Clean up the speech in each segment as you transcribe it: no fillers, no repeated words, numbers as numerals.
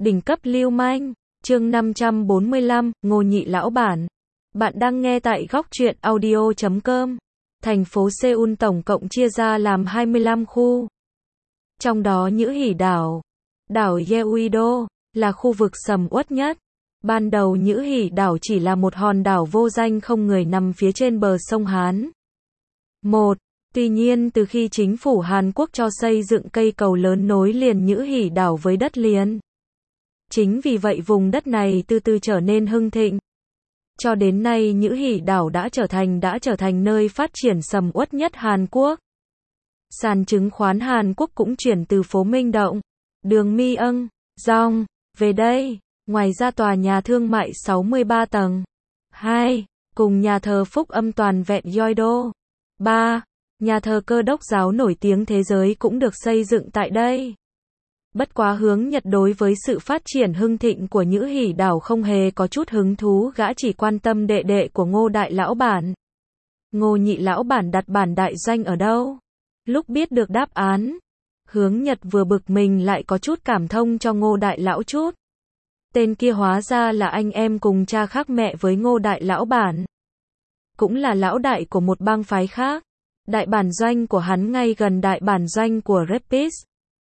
Đỉnh cấp lưu manh, chương 545, Ngô Nhị lão bản. Bạn đang nghe tại góc truyện audio.com. Thành phố Seoul tổng cộng chia ra làm 25 khu. Trong đó Nhữ Hỉ đảo, đảo Yeouido, là khu vực sầm uất nhất. Ban đầu Nhữ Hỉ đảo chỉ là một hòn đảo vô danh không người nằm phía trên bờ sông Hán. Tuy nhiên từ khi chính phủ Hàn Quốc cho xây dựng cây cầu lớn nối liền Nhữ Hỉ đảo với đất liền. Chính vì vậy vùng đất này từ từ trở nên hưng thịnh. Cho đến nay Nhữ Hỉ đảo đã trở thành nơi phát triển sầm uất nhất Hàn Quốc. Sàn chứng khoán Hàn Quốc cũng chuyển từ phố Minh Động, đường Myeong Dong về đây. Ngoài ra tòa nhà thương mại 63 tầng 2, cùng nhà thờ Phúc Âm toàn vẹn Yeouido 3, nhà thờ Cơ đốc giáo nổi tiếng thế giới cũng được xây dựng tại đây. Bất quá Hướng Nhật đối với sự phát triển hưng thịnh của Nhữ Hỉ đảo không hề có chút hứng thú, gã chỉ quan tâm đệ đệ của Ngô đại lão bản. Ngô Nhị lão bản đặt bản đại doanh ở đâu? Lúc biết được đáp án, Hướng Nhật vừa bực mình lại có chút cảm thông cho Ngô đại lão chút. Tên kia hóa ra là anh em cùng cha khác mẹ với Ngô đại lão bản. Cũng là lão đại của một bang phái khác. Đại bản doanh của hắn ngay gần đại bản doanh của Rapis.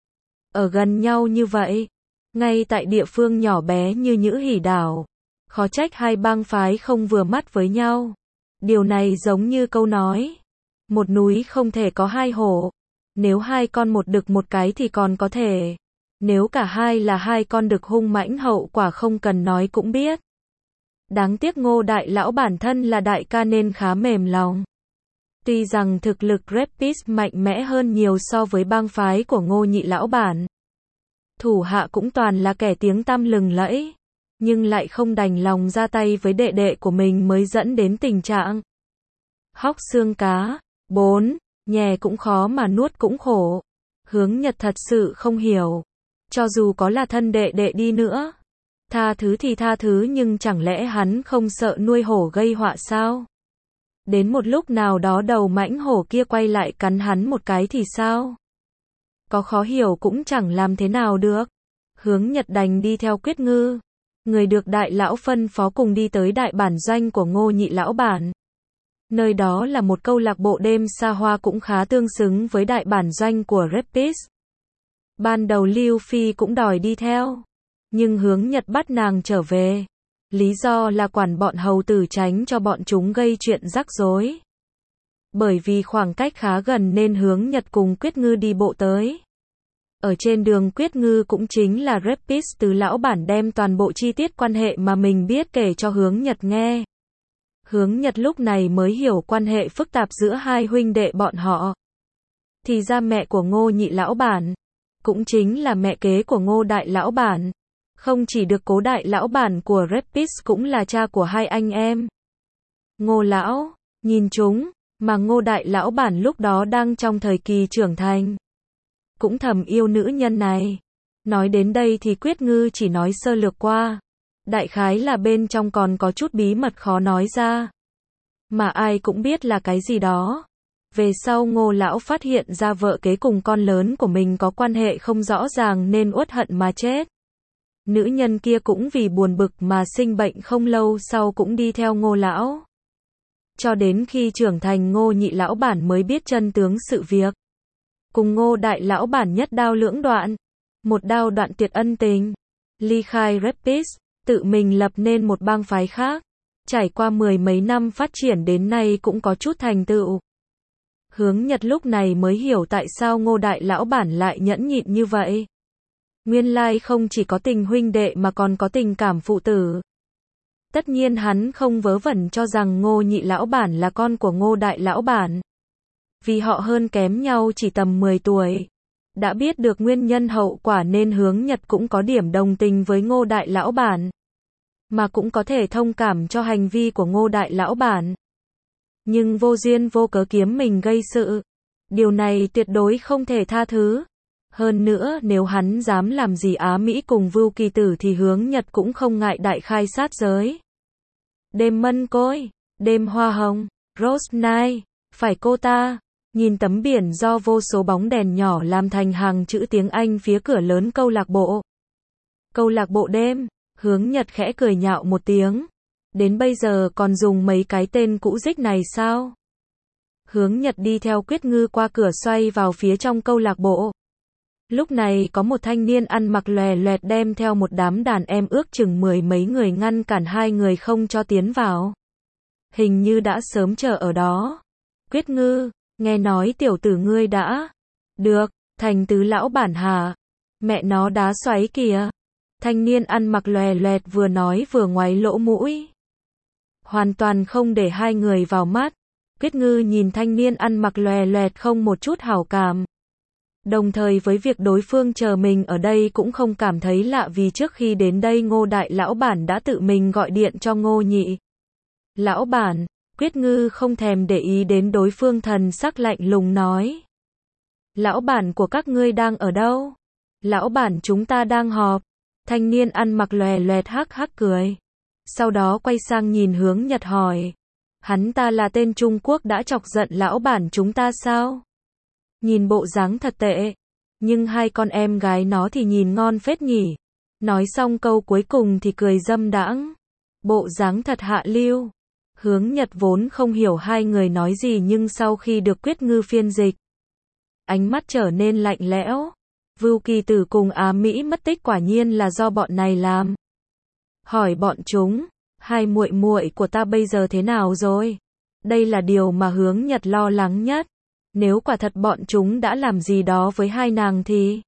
Ở gần nhau như vậy, ngay tại địa phương nhỏ bé như Nhữ Hỉ đảo, khó trách hai bang phái không vừa mắt với nhau. Điều này giống như câu nói, một núi không thể có hai hổ. Nếu hai con một đực một cái thì còn có thể. Nếu cả hai là hai con đực hung mãnh hậu quả không cần nói cũng biết. Đáng tiếc Ngô đại lão bản thân là đại ca nên khá mềm lòng. Tuy rằng thực lực Rapis mạnh mẽ hơn nhiều so với bang phái của Ngô Nhị lão bản. Thủ hạ cũng toàn là kẻ tiếng tăm lừng lẫy. Nhưng lại không đành lòng ra tay với đệ đệ của mình mới dẫn đến tình trạng hóc xương cá. 4. Nhè cũng khó mà nuốt cũng khổ. Hướng Nhật thật sự không hiểu. Cho dù có là thân đệ đệ đi nữa, tha thứ thì tha thứ, nhưng chẳng lẽ hắn không sợ nuôi hổ gây họa sao? Đến một lúc nào đó đầu mãnh hổ kia quay lại cắn hắn một cái thì sao? Có khó hiểu cũng chẳng làm thế nào được. Hướng Nhật đành đi theo Quyết Ngư, người được đại lão phân phó cùng đi tới đại bản doanh của Ngô Nhị lão bản. Nơi đó là một câu lạc bộ đêm xa hoa cũng khá tương xứng với đại bản doanh của Rapis. Ban đầu Lưu Phi cũng đòi đi theo, nhưng Hướng Nhật bắt nàng trở về. Lý do là quản bọn hầu tử tránh cho bọn chúng gây chuyện rắc rối. Bởi vì khoảng cách khá gần nên Hướng Nhật cùng Quyết Ngư đi bộ tới. Ở trên đường Quyết Ngư cũng chính là Rapis từ lão bản đem toàn bộ chi tiết quan hệ mà mình biết kể cho Hướng Nhật nghe. Hướng Nhật lúc này mới hiểu quan hệ phức tạp giữa hai huynh đệ bọn họ. Thì ra mẹ của Ngô Nhị lão bản, cũng chính là mẹ kế của Ngô đại lão bản. Không chỉ được cố đại lão bản của Rapis cũng là cha của hai anh em. Ngô lão, nhìn chúng, mà Ngô đại lão bản lúc đó đang trong thời kỳ trưởng thành. Cũng thầm yêu nữ nhân này. Nói đến đây thì Quyết Ngư chỉ nói sơ lược qua. Đại khái là bên trong còn có chút bí mật khó nói ra. Mà ai cũng biết là cái gì đó. Về sau Ngô lão phát hiện ra vợ kế cùng con lớn của mình có quan hệ không rõ ràng nên uất hận mà chết. Nữ nhân kia cũng vì buồn bực mà sinh bệnh, không lâu sau cũng đi theo Ngô lão. Cho đến khi trưởng thành Ngô Nhị lão bản mới biết chân tướng sự việc. Cùng Ngô đại lão bản nhất đao lưỡng đoạn. Một đao đoạn tuyệt ân tình. Ly khai Rapis, tự mình lập nên một bang phái khác. Trải qua mười mấy năm phát triển đến nay cũng có chút thành tựu. Hướng Nhật lúc này mới hiểu tại sao Ngô đại lão bản lại nhẫn nhịn như vậy. Nguyên lai không chỉ có tình huynh đệ mà còn có tình cảm phụ tử. Tất nhiên hắn không vớ vẩn cho rằng Ngô Nhị lão bản là con của Ngô đại lão bản. Vì họ hơn kém nhau chỉ tầm 10 tuổi. Đã biết được nguyên nhân hậu quả nên Hướng Nhật cũng có điểm đồng tình với Ngô đại lão bản. Mà cũng có thể thông cảm cho hành vi của Ngô đại lão bản. Nhưng vô duyên vô cớ kiếm mình gây sự. Điều này tuyệt đối không thể tha thứ. Hơn nữa nếu hắn dám làm gì Á Mỹ cùng Vưu Kỳ Tử thì Hướng Nhật cũng không ngại đại khai sát giới. Đêm mân côi, đêm hoa hồng, Rose Night, phải cô ta. Nhìn tấm biển do vô số bóng đèn nhỏ làm thành hàng chữ tiếng Anh phía cửa lớn câu lạc bộ. Câu lạc bộ đêm, Hướng Nhật khẽ cười nhạo một tiếng. Đến bây giờ còn dùng mấy cái tên cũ rích này sao? Hướng Nhật đi theo Quyết Ngư qua cửa xoay vào phía trong câu lạc bộ. Lúc này có một thanh niên ăn mặc lòe loẹt đem theo một đám đàn em ước chừng 10 mấy người ngăn cản hai người không cho tiến vào. Hình như đã sớm chờ ở đó. Quyết Ngư, nghe nói tiểu tử ngươi đã được thành tứ lão bản hả? Mẹ nó đá xoáy kìa. Thanh niên ăn mặc lòe loẹt vừa nói vừa ngoáy lỗ mũi. Hoàn toàn không để hai người vào mắt. Quyết Ngư nhìn thanh niên ăn mặc lòe loẹt không một chút hảo cảm. Đồng thời với việc đối phương chờ mình ở đây cũng không cảm thấy lạ vì trước khi đến đây Ngô đại lão bản đã tự mình gọi điện cho Ngô nhị lão bản. Quyết Ngư không thèm để ý đến đối phương, thần sắc lạnh lùng nói. Lão bản của các ngươi đang ở đâu? Lão bản chúng ta đang họp. Thanh niên ăn mặc lòe loẹt hắc hắc cười. Sau đó quay sang nhìn Hướng Nhật hỏi. Hắn ta là tên Trung Quốc đã chọc giận lão bản chúng ta sao? Nhìn bộ dáng thật tệ. Nhưng hai con em gái nó thì nhìn ngon phết nhỉ. Nói xong câu cuối cùng thì cười dâm đãng. Bộ dáng thật hạ lưu. Hướng Nhật vốn không hiểu hai người nói gì nhưng sau khi được Quyết Ngư phiên dịch, ánh mắt trở nên lạnh lẽo. Vưu Kỳ Tử cùng Á Mỹ mất tích quả nhiên là do bọn này làm. Hỏi bọn chúng, hai muội muội của ta bây giờ thế nào rồi? Đây là điều mà Hướng Nhật lo lắng nhất. Nếu quả thật bọn chúng đã làm gì đó với hai nàng thì...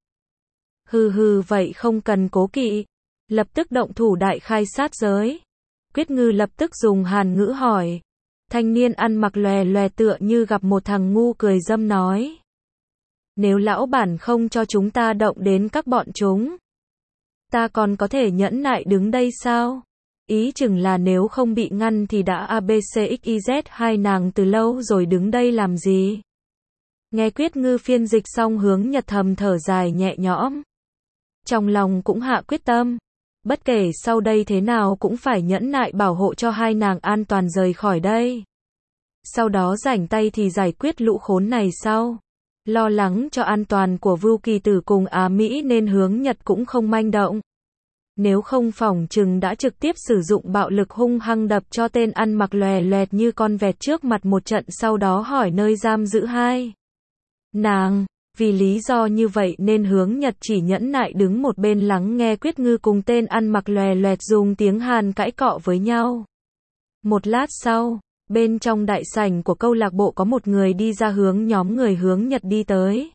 Hừ vậy không cần cố kỵ. Lập tức động thủ đại khai sát giới. Quyết Ngư lập tức dùng Hàn ngữ hỏi. Thanh niên ăn mặc lòe loẹt tựa như gặp một thằng ngu cười dâm nói. Nếu lão bản không cho chúng ta động đến các bọn chúng, ta còn có thể nhẫn nại đứng đây sao? Ý chừng là nếu không bị ngăn thì đã ABCXYZ hai nàng từ lâu rồi đứng đây làm gì? Nghe Quyết Ngư phiên dịch xong Hướng Nhật thầm thở dài nhẹ nhõm. Trong lòng cũng hạ quyết tâm. Bất kể sau đây thế nào cũng phải nhẫn nại bảo hộ cho hai nàng an toàn rời khỏi đây. Sau đó rảnh tay thì giải quyết lũ khốn này sau. Lo lắng cho an toàn của Vưu Kỳ Tử cùng Á Mỹ nên Hướng Nhật cũng không manh động. Nếu không phỏng chừng đã trực tiếp sử dụng bạo lực hung hăng đập cho tên ăn mặc lòe loẹt như con vẹt trước mặt một trận, sau đó hỏi nơi giam giữ hai nàng. Vì lý do như vậy nên Hướng Nhật chỉ nhẫn nại đứng một bên lắng nghe Quyết Ngư cùng tên ăn mặc lòe loẹt dùng tiếng Hàn cãi cọ với nhau. Một lát sau, bên trong đại sảnh của câu lạc bộ có một người đi ra hướng nhóm người Hướng Nhật đi tới.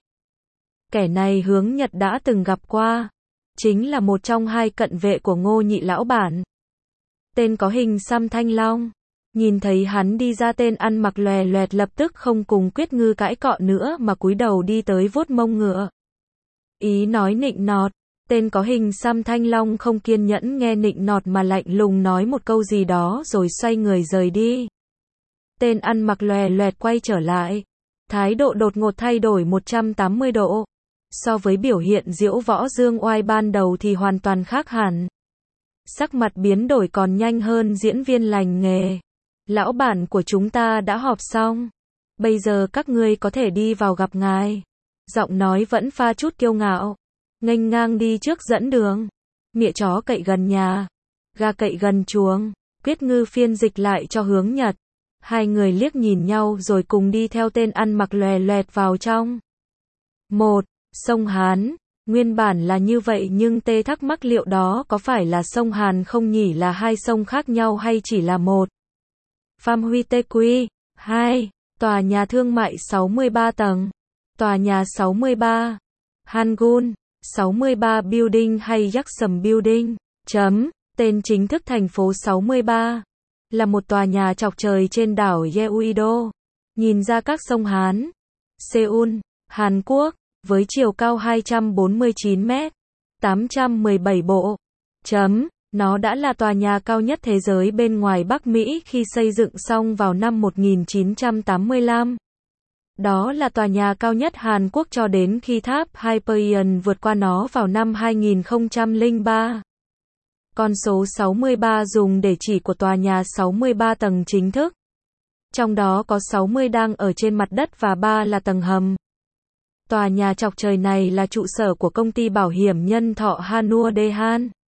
Kẻ này Hướng Nhật đã từng gặp qua. Chính là một trong hai cận vệ của Ngô nhị lão bản. Tên có hình xăm thanh long. Nhìn thấy hắn đi ra, tên ăn mặc lòe loẹt lập tức không cùng Quyết Ngư cãi cọ nữa mà cúi đầu đi tới vuốt mông ngựa. Ý nói nịnh nọt. Tên có hình xăm thanh long không kiên nhẫn nghe nịnh nọt mà lạnh lùng nói một câu gì đó rồi xoay người rời đi. Tên ăn mặc lòe loẹt quay trở lại. Thái độ đột ngột thay đổi 180 độ. So với biểu hiện diễu võ dương oai ban đầu thì hoàn toàn khác hẳn. Sắc mặt biến đổi còn nhanh hơn diễn viên lành nghề. Lão bản của chúng ta đã họp xong. Bây giờ các ngươi có thể đi vào gặp ngài. Giọng nói vẫn pha chút kiêu ngạo. Nghênh ngang đi trước dẫn đường. Mịa chó cậy gần nhà. Gà cậy gần chuồng. Quyết Ngư phiên dịch lại cho Hướng Nhật. Hai người liếc nhìn nhau rồi cùng đi theo tên ăn mặc lòe loẹt vào trong. Một, sông Hán. Nguyên bản là như vậy nhưng Tê thắc mắc liệu đó có phải là sông Hàn không nhỉ, là hai sông khác nhau hay chỉ là một? Pham Huy Tê Quy. 2. Tòa nhà thương mại 63 tầng. Tòa nhà 63. Hangun. 63 Building hay Jackson Building. Tên chính thức thành phố 63. Là một tòa nhà chọc trời trên đảo Yeouido. Nhìn ra các sông Hán. Seoul, Hàn Quốc. Với chiều cao 249 mét. 817 bộ. Nó đã là tòa nhà cao nhất thế giới bên ngoài Bắc Mỹ khi xây dựng xong vào năm 1985. Đó là tòa nhà cao nhất Hàn Quốc cho đến khi tháp Hyperion vượt qua nó vào năm 2003. Con số 63 dùng để chỉ của tòa nhà 63 tầng chính thức. Trong đó có 60 đang ở trên mặt đất và 3 là tầng hầm. Tòa nhà chọc trời này là trụ sở của công ty bảo hiểm nhân thọ Hanwha Daehan.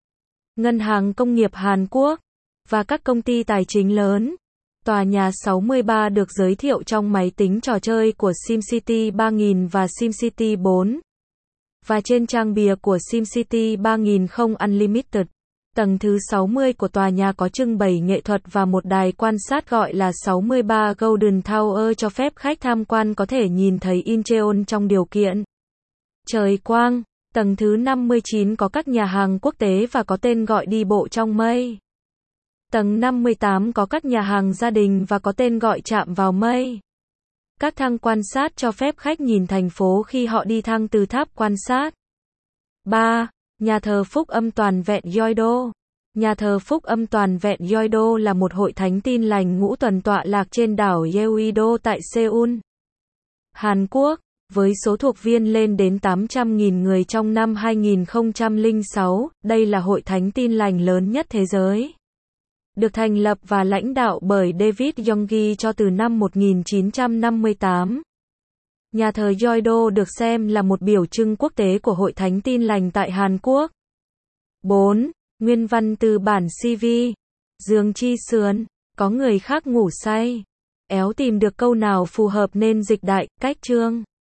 ngân hàng công nghiệp Hàn Quốc, và các công ty tài chính lớn. Tòa nhà 63 được giới thiệu trong máy tính trò chơi của SimCity 3000 và SimCity 4, và trên trang bìa của SimCity 3000 không Unlimited. Tầng thứ 60 của tòa nhà có trưng bày nghệ thuật và một đài quan sát gọi là 63 Golden Tower cho phép khách tham quan có thể nhìn thấy Incheon trong điều kiện trời quang. Tầng thứ 59 có các nhà hàng quốc tế và có tên gọi đi bộ trong mây. Tầng 58 có các nhà hàng gia đình và có tên gọi chạm vào mây. Các thang quan sát cho phép khách nhìn thành phố khi họ đi thang từ tháp quan sát. 3. Nhà thờ Phúc Âm Toàn Vẹn Yeouido. Nhà thờ Phúc Âm Toàn Vẹn Yeouido là một hội thánh tin lành ngũ tuần tọa lạc trên đảo Yeouido tại Seoul, Hàn Quốc, với số thuộc viên lên đến 800.000 người trong năm 2006. Đây là hội thánh tin lành lớn nhất thế giới, được thành lập và lãnh đạo bởi David Yonggi cho từ năm 1958. Nhà thờ Yeouido được xem là một biểu trưng quốc tế của hội thánh tin lành tại Hàn Quốc. 4. Nguyên văn từ bản CV. Dương Chi Sườn. Có người khác ngủ say. Éo tìm được câu nào phù hợp nên dịch đại, cách chương.